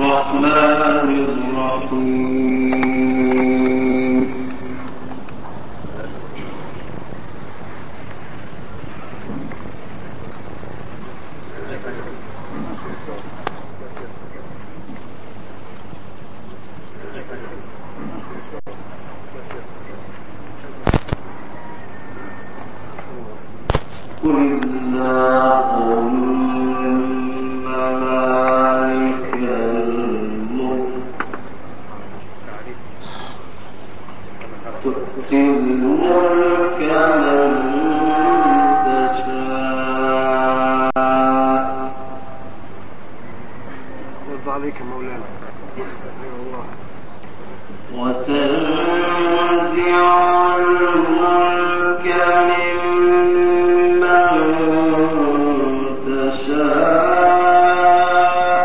الرحمن الرحيم قل اللهم مالك الملك تؤتي الملك من تشاء يرضى عليك مولانا وتنزع الملك ممن تشاء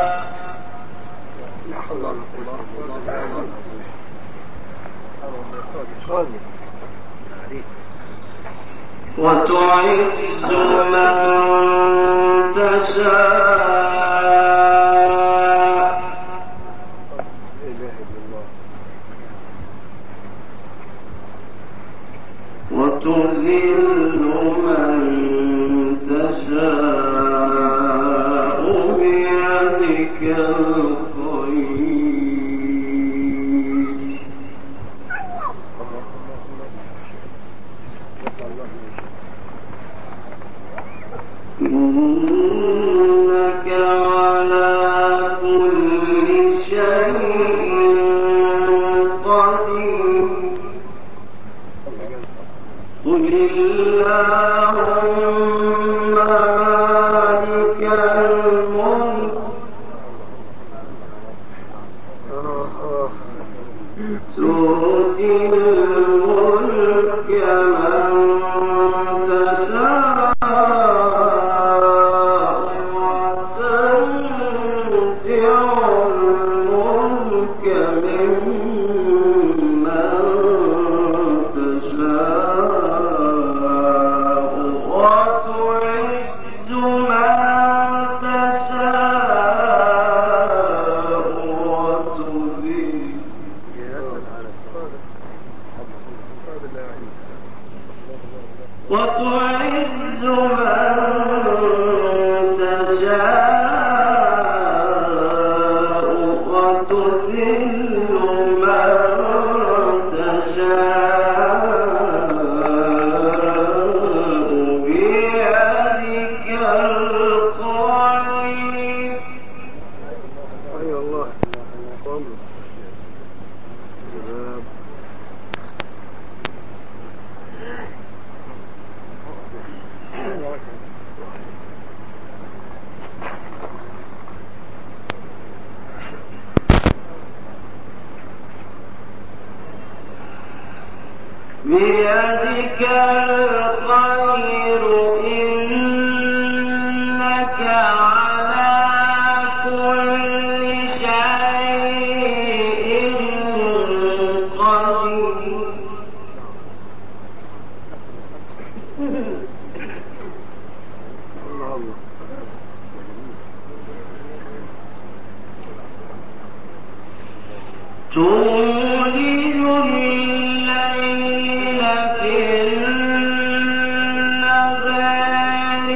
وتعز من تشاء وتذل من تشاء بيدك الخير إنك على كل شيء قدير قل اللهم مالك الملك تؤتي الملك من تشاء وتنزع الملك ممن تشاء وتعز من تشاء وتعز من تشاء وتذل من تشاء بيدك الخير أي الله بيدك الخير إنك على كل شيء قدير تولج الليل في النهار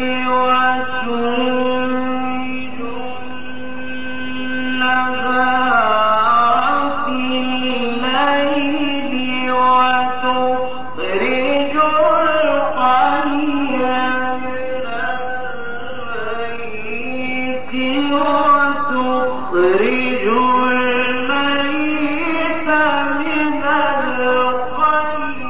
وتولج النهار في الليل وتخرج الحي من الميت وتخرج الميت من الحي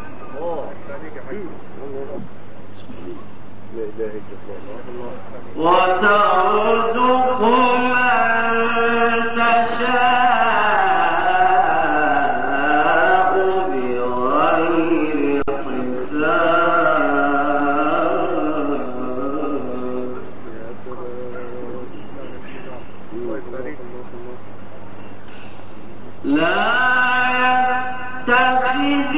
وترزق من تشاء بغير حساب لا يتخذ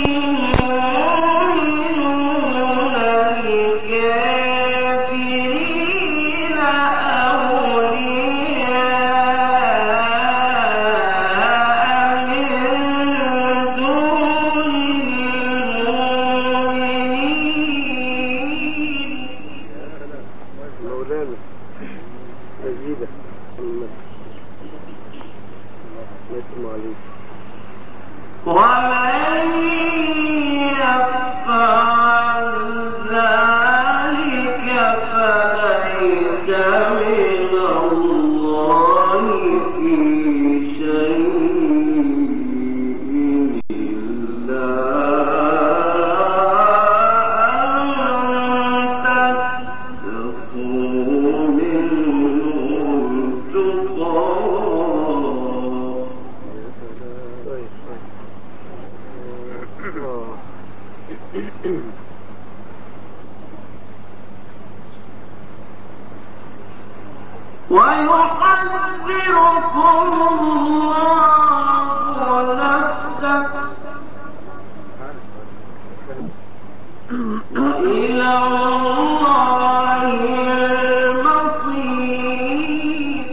المؤمنون الكافرين أولياء أزيدك يتم عليك. ومن يفعل ذلك فليس من الله في شيء إلا أن تتقوا منهم تقاه. ويحذركم الله نفسه وإلى الله المصير.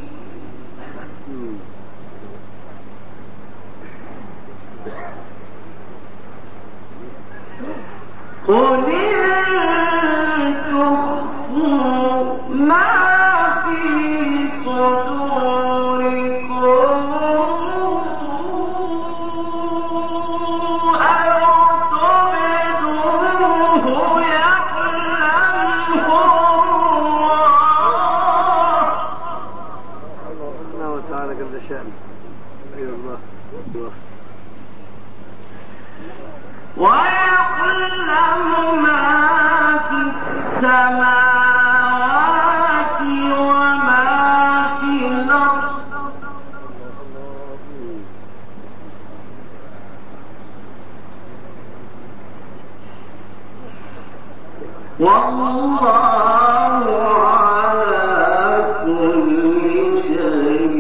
قل إن تخفوا ما في صدوركم أو تبدوه يعلمه الله تعالى جل شأنه. أيها الله ويعلم ما في السماوات وما في الأرض والله على كل شيء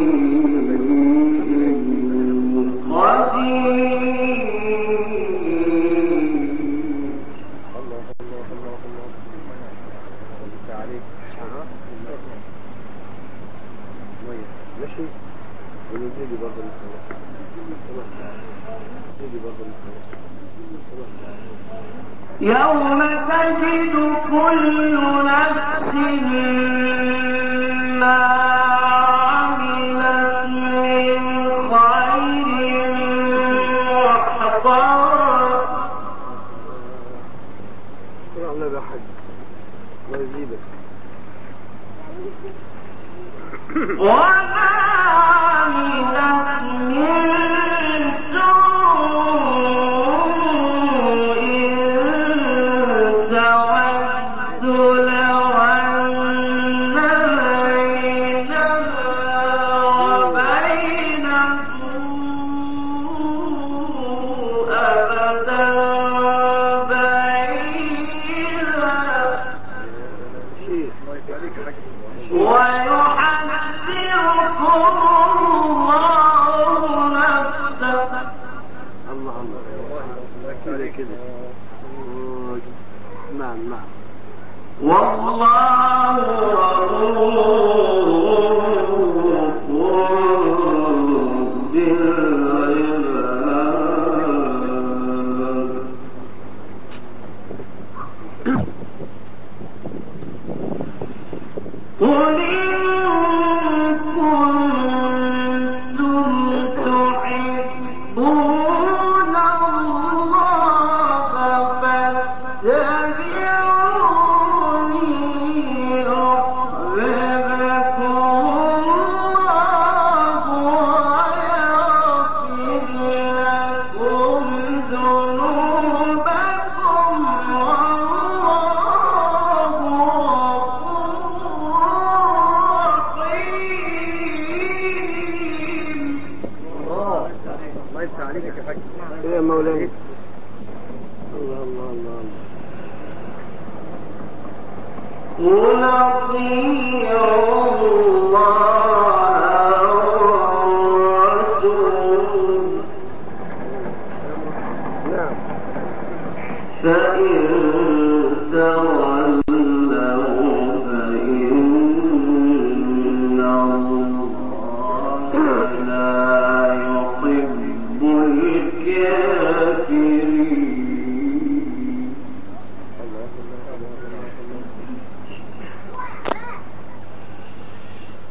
يوم تجد كل نفس ما عملت من خير محضرا الله بحج الله يزيدك. وما عملت من سوء تود لو أن بينها وبينه أبدا بعيدا ويحذركم الله نفسه. الله كده كده. نعم نعم. والله رؤوف بالعباد. قل إن كنتم تحبون الله فاتبعوني يحببكم الله ويغفر لكم ذنوبكم يا مولانا. الله الله الله. قل أطيعوا الله والرسول نعم. فإن تولوا فإن الله لا يحب الكافرين.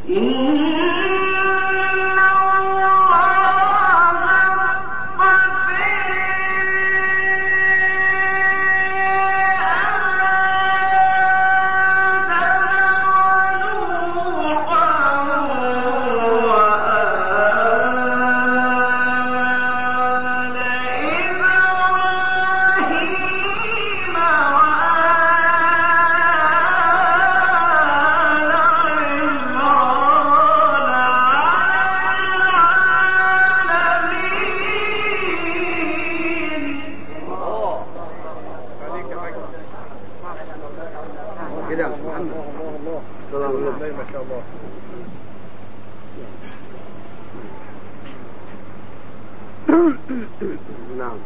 نعم.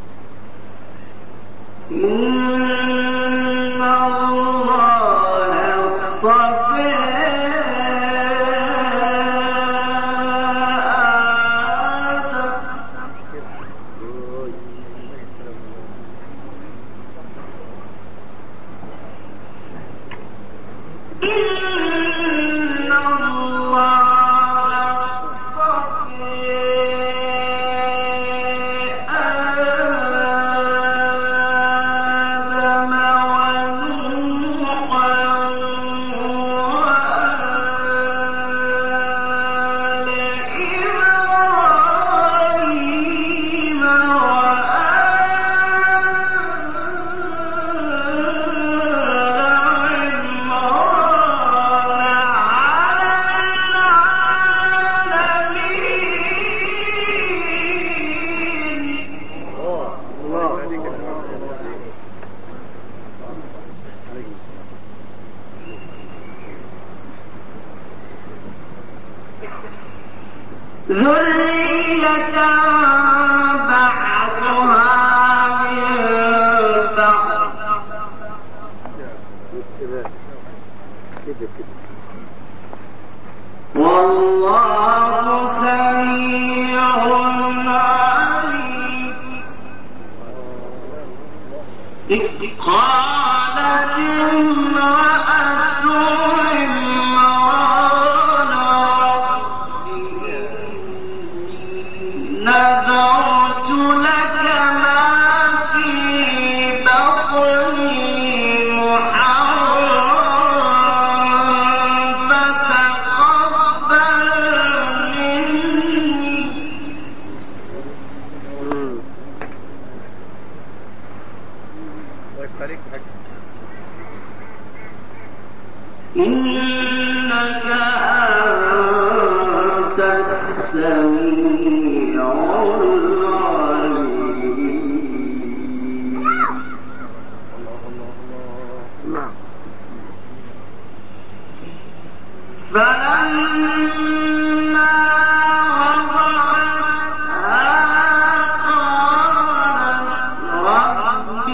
إن الله اصطفى ذرية بعضها من بعض والله سميع عليم. إذ قالت امرأة نذرت لك ما في بطني محررا فتقبل مني إنك أنت السميع فلما وضعتها قالت رب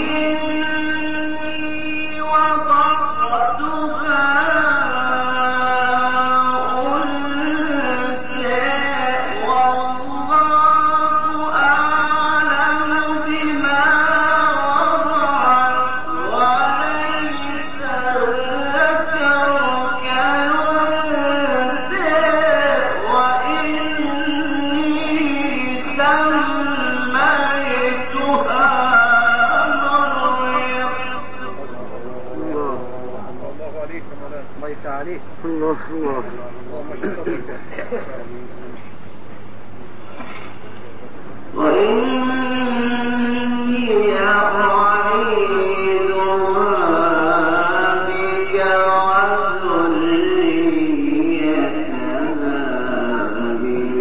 إني وضعتها أنثى والله أعلم بما وضعت وليس الذكر الله الله وإني أعيذها بك وذريتها من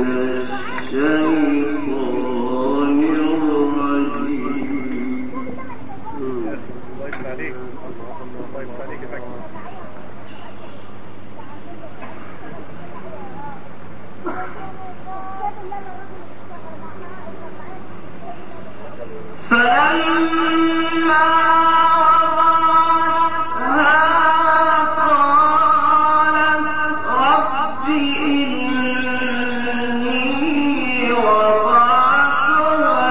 الشيطان الرجيم. الله يفتح عليك فلما وضعتها قالت رب إني وضعتها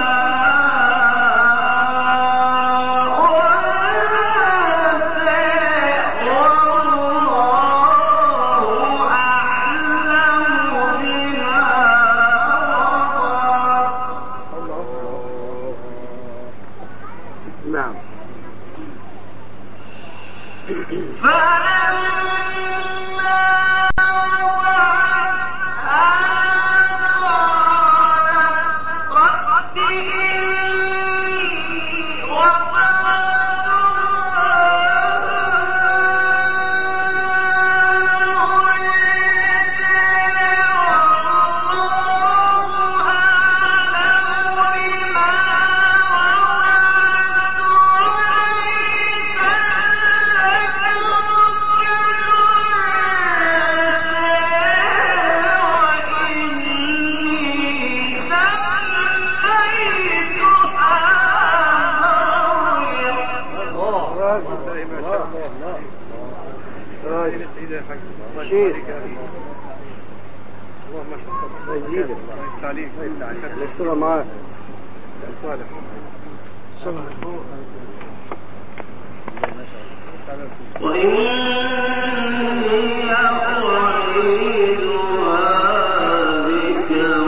أنثى والله شيخ الله ما شاء الله يزيدك تعليق الصورة معاك صالح وإني أعيذها بك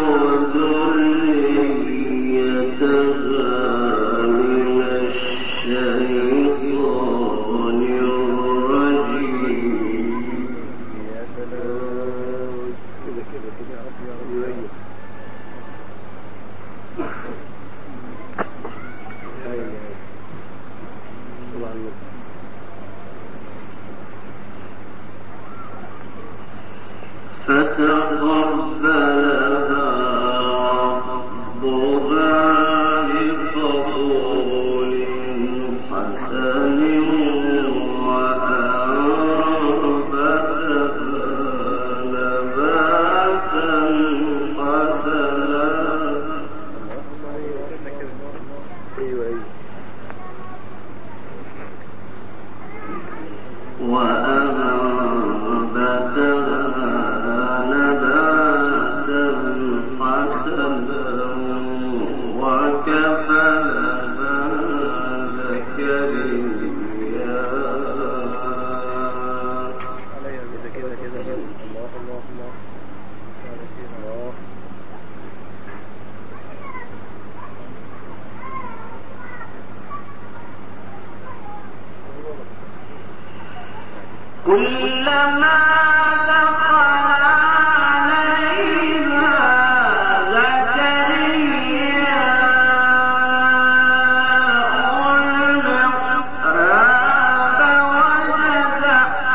وذريتها من الشيطان الرجيم. يا سلام كده كده كده يا رب يا رب فتقبلها ربها بقبول حسن وأنبتها نباتا حسنا ايوه كلما دخل عليها زكريا المحراب وجد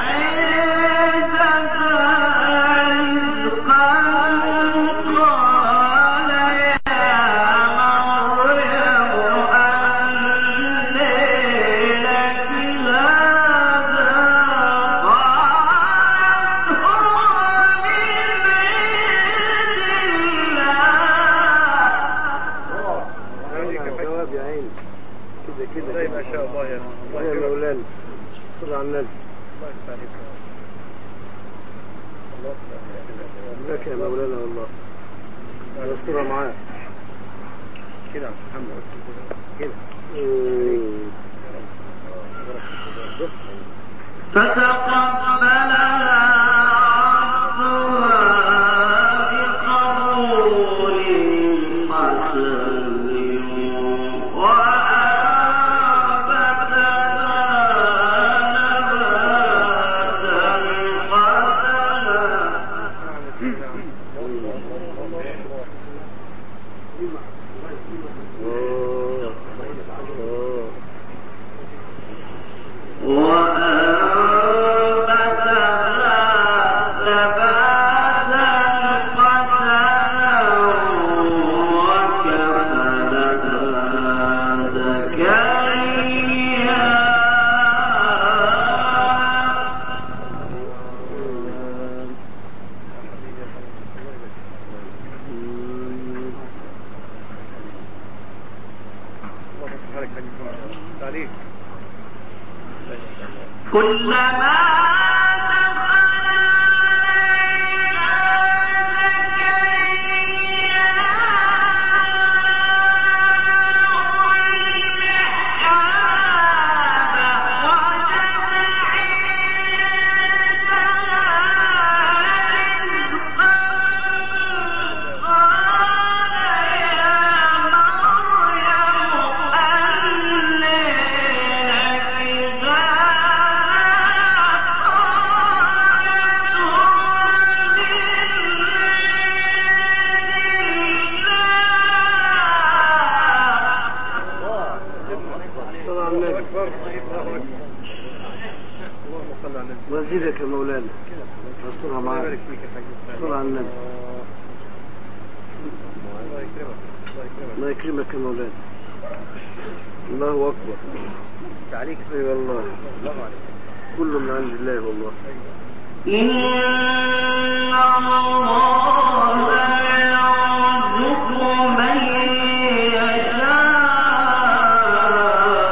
عندها رزقا قال يا مريم أنى لك هذا جواب يا عيني كده كده زي ما شاء الله يا الله يا مولانا صل على النبي الله يفتح عليك لك يا مولانا والله يسترها معاك كده يا محمد كده فتقبلها ربها بقبول حسن وأنبتها نباتا حسنا كلما دخل عليها زكريا المحراب وجد وزيدك يا مولانا استرها معاك صل على النبي الله يكرمك يا مولانا الله أكبر تعليق اي والله كله من عند الله والله إن الله يرزق من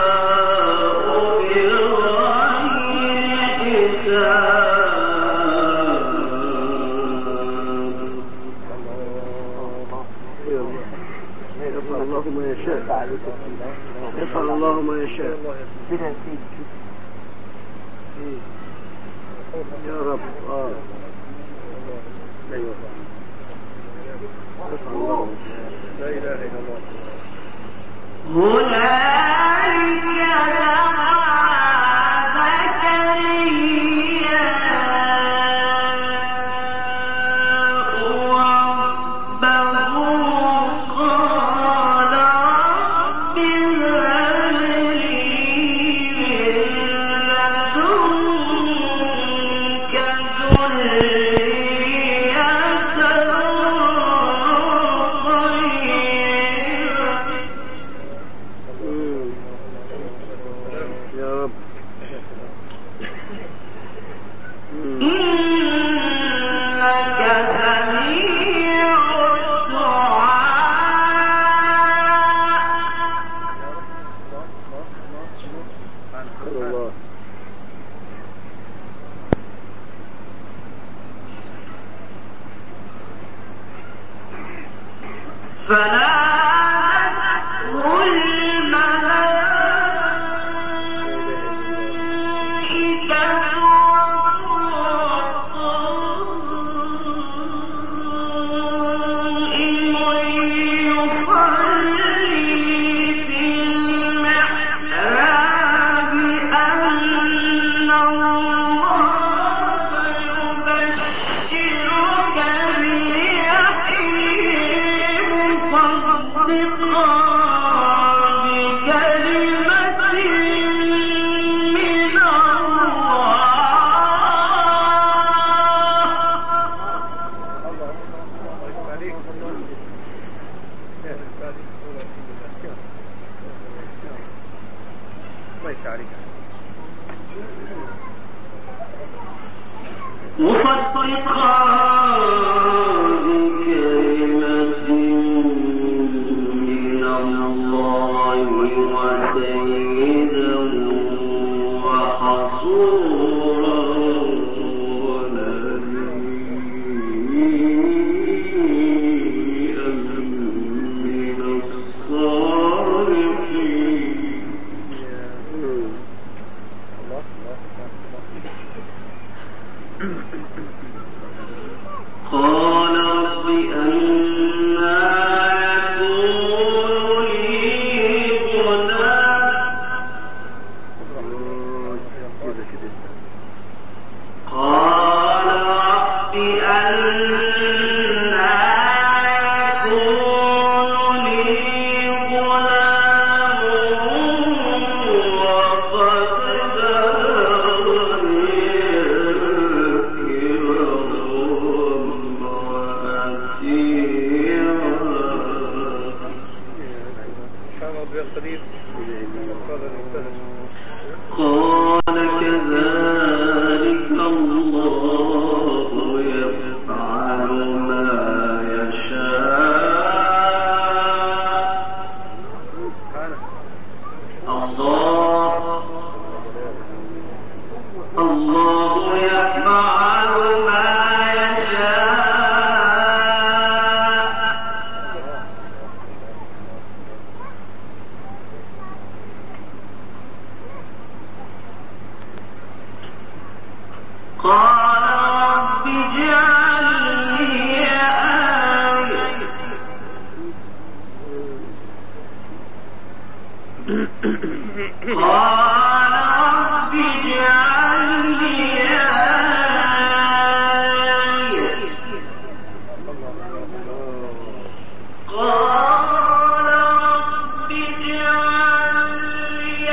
يشاء بغير حساب الله ما يشاء. يفعل الله ما يشاء. كده يا سيدي. يا رب. أيوة. يفعل الله ما يشاء. لا إله إلا الله. هنالك دعا زكريا ربه قال رب هب لي من لدنك ذرية طيبة يا رب. إنك سميع الدعاء. الله. فنادته الملائكة مصدقا بكلمة من الله وسيدا وحصورا ونبيا من الصالحين. قال رب أنى يكون لي غلام قال رب أنى يكون لي غلام وقد بلغني قال كذلك الله يفعل ما يشاء. الله يفعل ما يشاء. قال رب اجعل لي آية قال رب اجعل لي آية قال رب اجعل لي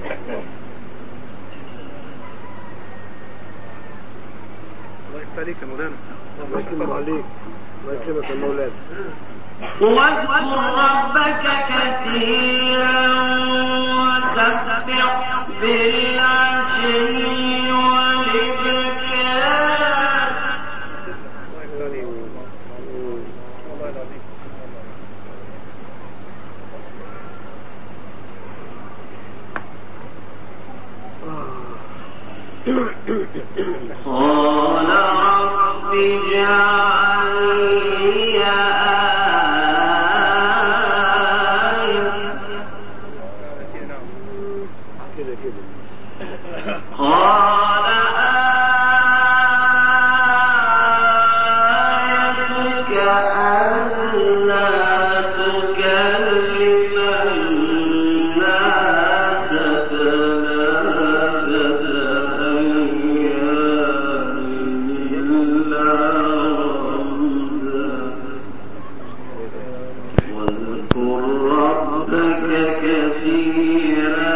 الله يفتح عليك يا مولانا. الله يكرمك عليك. الله يكرمك يا مولانا. واذكر ربك كثيرا وسبح بالعشي والإبكار. الله يفتح عليك. والله العظيم. قال رب اجعل لي آية. كده كده. قال آيتك ألا تكلم الناس ثلاثة أيام إلا رمزا واذكر ربك كثيرا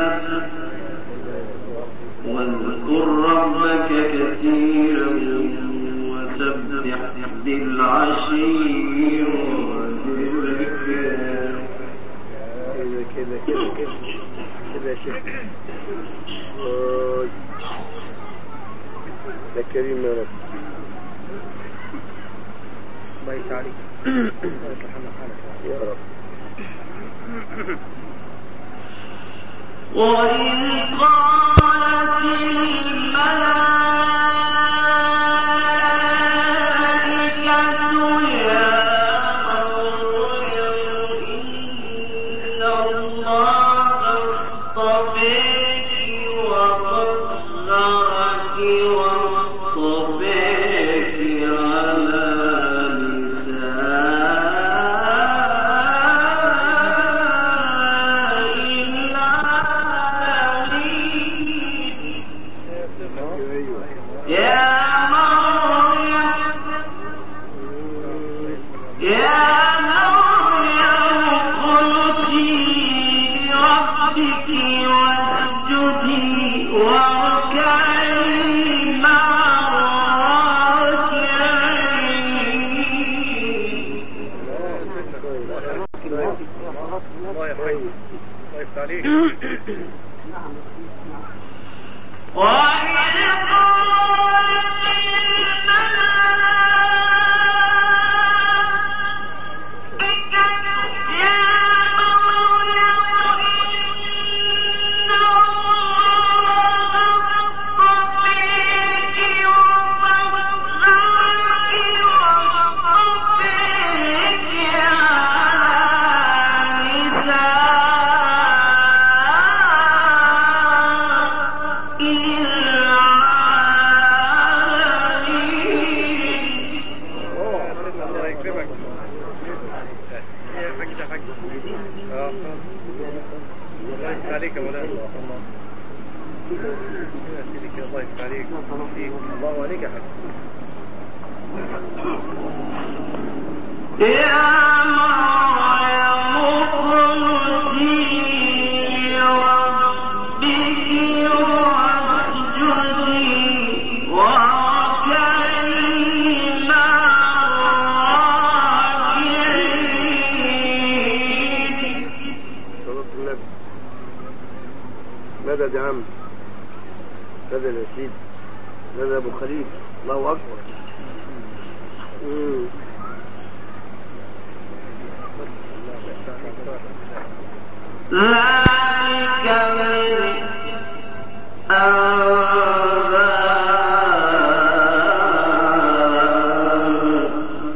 وسبح بالعشي والإبكار. كده كده كده كده كده يا شيخ. يا كريم يا رب. الله يفتح عليك. الله يصلح لنا حالك يا رب. وإذ قالت الملائكة يا مريم إن الله اصطفاك وطهرك واصطفاك على واسجدي واركعي مع الراكعين. الله يفتح عليك. وإذ قالت الملائكة يا مريم إن الله اصطفاك وطهرك واصطفاك على نساء الله يكرمك. يا حاج يا حاج. الله يفتح عليك يا مولانا. يا سيدي كده الله يفتح عليك. الله عليك يا حاج. يا مريم اقنتي لربك واسجدي واركعي مع الراكعين. صلاة النبي. مدد يا عم. مدد يا سيدي. مدد أبو خليل. الله أكبر. ذلك من أنباء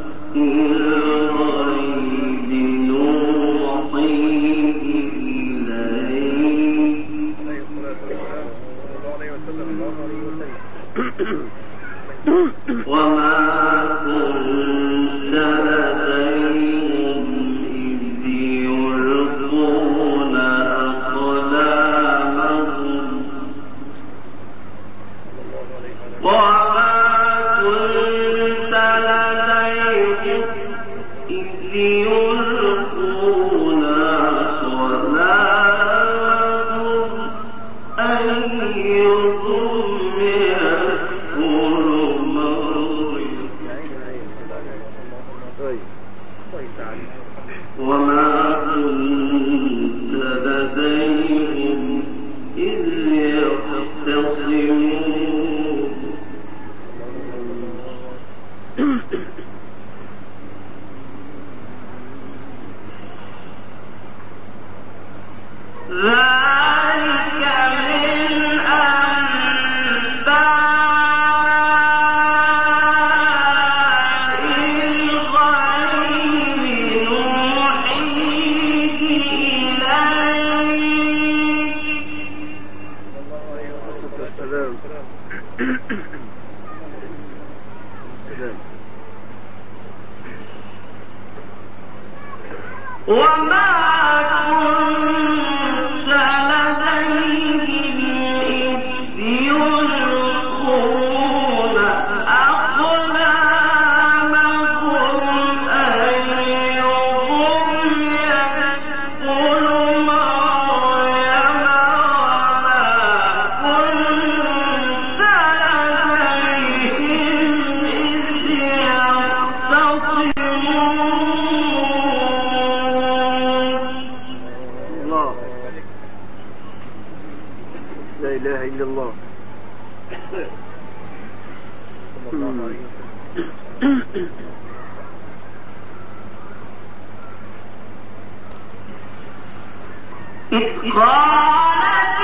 الغيب نوحيه إليك وما كنت لديهم إذ يلقون أقلامهم وما كنت لديهم إذ يلقون أقلامهم وما كنت لديهم إذ يختصمون ذلك من أنباء وما كنت لديهم إذ يلقون أقلامهم أيهم يكفل مريم وما كنت لديهم إذ لا إله إلا الله. إذ قالت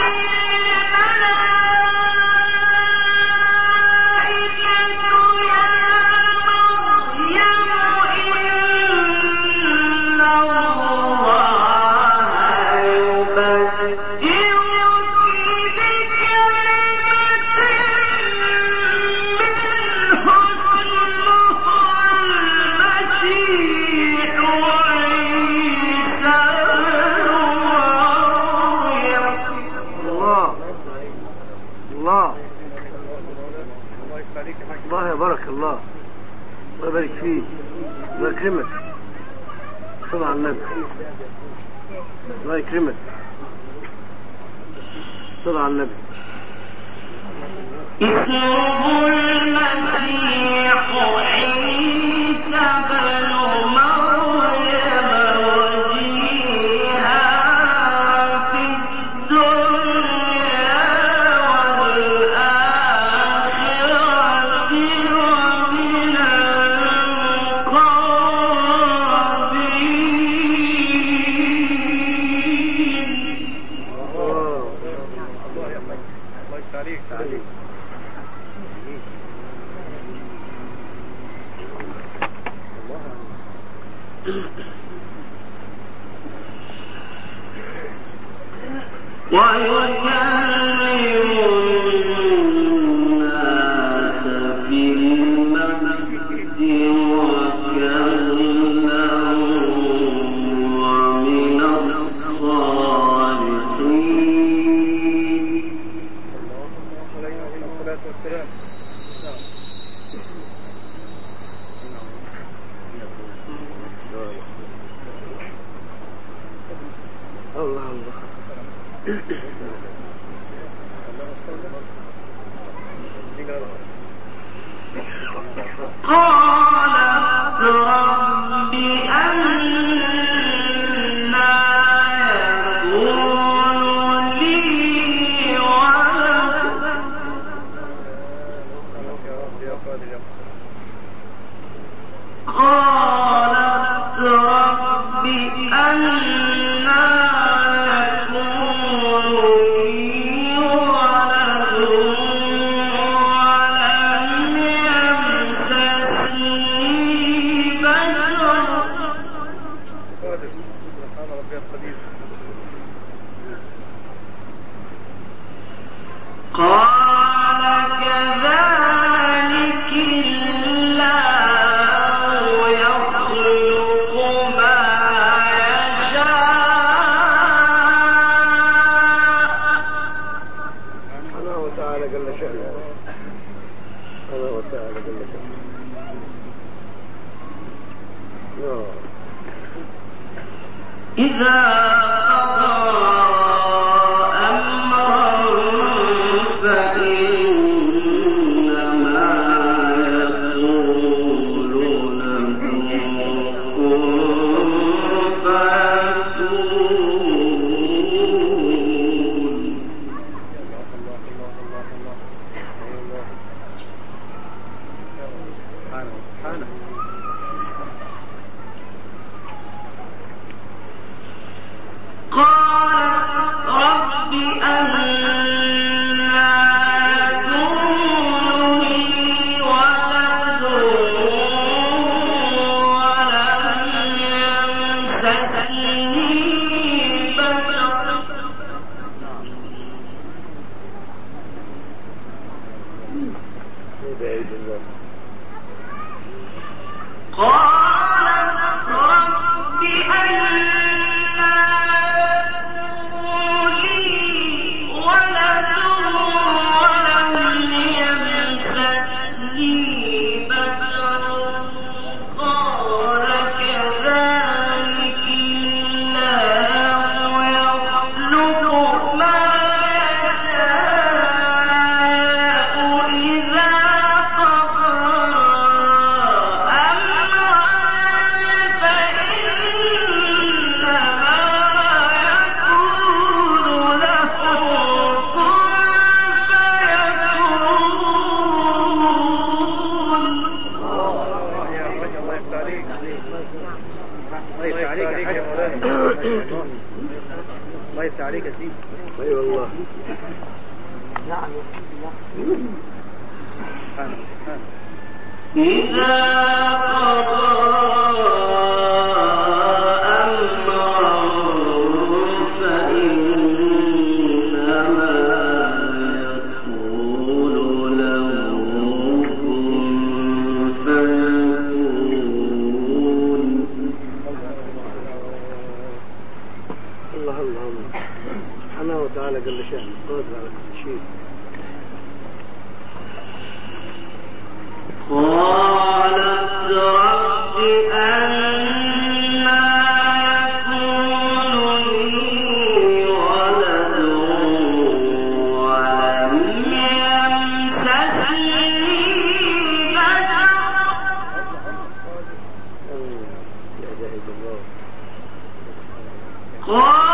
الملائكة يا مريم إن الله يبشرك بكلمة منه اسمه المسيح عيسى الله يبارك الله، الله يبارك فيك، الله يكرمك. صل على النبي. الله يكرمك. صل على النبي. اسمه المسيح عيسى بن مريم وجيها في الدنيا والآخرة ومن المقربين. الله يسعدك. ويكلم الناس في المهد وكهلا ومن الصالحين. عليه الصلاة والسلام. الله الله. قالت رب أنى يكون لي ولد قالت رب أنى يكون لي ولد ولم يمسسني بشر سبحان ربي القدير. قال كذلك الله يخلق ما يشاء. الله وتعالى جل شأنه. الله وتعالى جل شأنه. إذا قضى أمرا فإنما يقول له كن يا مولانا. الله يفتح عليك يا سيدي. اي والله. إذا قضى أمرا فإنما يقول له كن فيكون. الله الله الله سبحانه وتعالى جل شأنه قادر على كل شيء. قالت رب أنى يكون لي ولد ولم يمسسني بشر يا جاهد الله. قال